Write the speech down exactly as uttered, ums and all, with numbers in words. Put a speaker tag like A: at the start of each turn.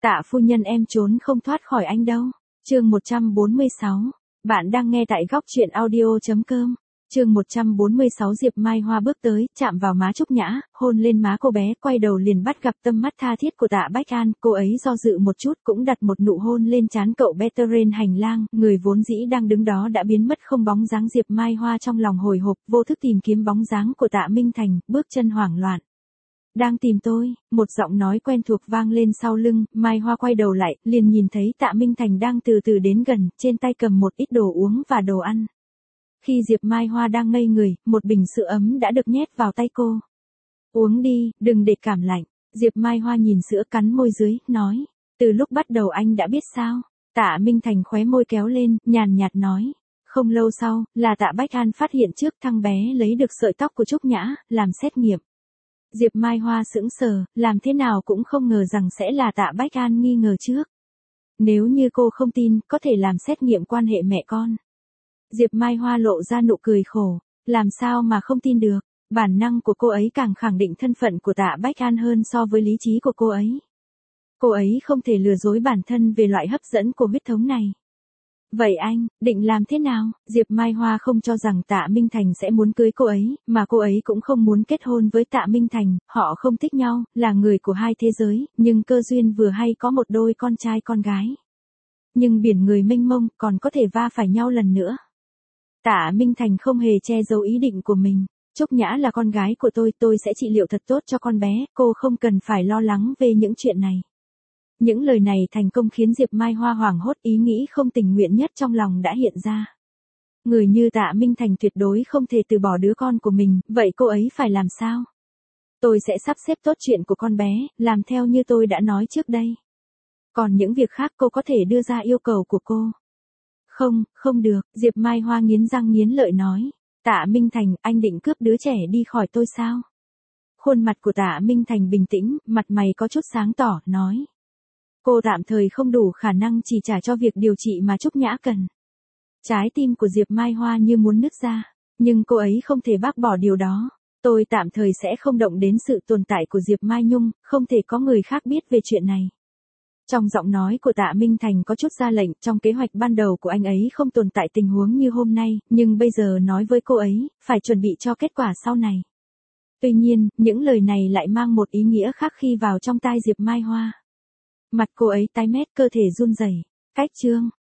A: Tạ phu nhân em trốn không thoát khỏi anh đâu. Chương một trăm bốn mươi sáu. Bạn đang nghe tại góc truyện audio chấm com. Chương một trăm bốn mươi sáu. Diệp Mai Hoa bước tới, chạm vào má Trúc Nhã, hôn lên má cô bé, quay đầu liền bắt gặp tâm mắt tha thiết của Tạ Bách An, cô ấy do dự một chút cũng đặt một nụ hôn lên trán cậu bé trên hành lang, người vốn dĩ đang đứng đó đã biến mất không bóng dáng. Diệp Mai Hoa trong lòng hồi hộp, vô thức tìm kiếm bóng dáng của Tạ Minh Thành, bước chân hoảng loạn. Đang tìm tôi, một giọng nói quen thuộc vang lên sau lưng, Mai Hoa quay đầu lại, liền nhìn thấy Tạ Minh Thành đang từ từ đến gần, trên tay cầm một ít đồ uống và đồ ăn. Khi Diệp Mai Hoa đang ngây người, một bình sữa ấm đã được nhét vào tay cô. Uống đi, đừng để cảm lạnh. Diệp Mai Hoa nhìn sữa cắn môi dưới, nói. Từ lúc bắt đầu anh đã biết sao? Tạ Minh Thành khóe môi kéo lên, nhàn nhạt nói. Không lâu sau, là Tạ Bách An phát hiện trước thằng bé lấy được sợi tóc của Trúc Nhã, làm xét nghiệm. Diệp Mai Hoa sững sờ, làm thế nào cũng không ngờ rằng sẽ là Tạ Bách An nghi ngờ trước. Nếu như cô không tin, có thể làm xét nghiệm quan hệ mẹ con. Diệp Mai Hoa lộ ra nụ cười khổ, làm sao mà không tin được, bản năng của cô ấy càng khẳng định thân phận của Tạ Bách An hơn so với lý trí của cô ấy. Cô ấy không thể lừa dối bản thân về loại hấp dẫn của huyết thống này. Vậy anh, định làm thế nào? Diệp Mai Hoa không cho rằng Tạ Minh Thành sẽ muốn cưới cô ấy, mà cô ấy cũng không muốn kết hôn với Tạ Minh Thành, họ không thích nhau, là người của hai thế giới, nhưng cơ duyên vừa hay có một đôi con trai con gái. Nhưng biển người mênh mông, còn có thể va phải nhau lần nữa. Tạ Minh Thành không hề che giấu ý định của mình. Trúc Nhã là con gái của tôi, tôi sẽ trị liệu thật tốt cho con bé, cô không cần phải lo lắng về những chuyện này. Những lời này thành công khiến Diệp Mai Hoa hoảng hốt, ý nghĩ không tình nguyện nhất trong lòng đã hiện ra. Người như Tạ Minh Thành tuyệt đối không thể từ bỏ đứa con của mình, vậy cô ấy phải làm sao? Tôi sẽ sắp xếp tốt chuyện của con bé, làm theo như tôi đã nói trước đây. Còn những việc khác cô có thể đưa ra yêu cầu của cô. Không, không được, Diệp Mai Hoa nghiến răng nghiến lợi nói. Tạ Minh Thành, anh định cướp đứa trẻ đi khỏi tôi sao? Khuôn mặt của Tạ Minh Thành bình tĩnh, mặt mày có chút sáng tỏ, nói. Cô tạm thời không đủ khả năng chỉ trả cho việc điều trị mà Trúc Nhã cần. Trái tim của Diệp Mai Hoa như muốn nứt ra, nhưng cô ấy không thể bác bỏ điều đó. Tôi tạm thời sẽ không động đến sự tồn tại của Diệp Mai Nhung, không thể có người khác biết về chuyện này. Trong giọng nói của Tạ Minh Thành có chút ra lệnh, trong kế hoạch ban đầu của anh ấy không tồn tại tình huống như hôm nay, nhưng bây giờ nói với cô ấy, phải chuẩn bị cho kết quả sau này. Tuy nhiên, những lời này lại mang một ý nghĩa khác khi vào trong tai Diệp Mai Hoa. Mặt cô ấy tái mét, cơ thể run rẩy. Cách chương.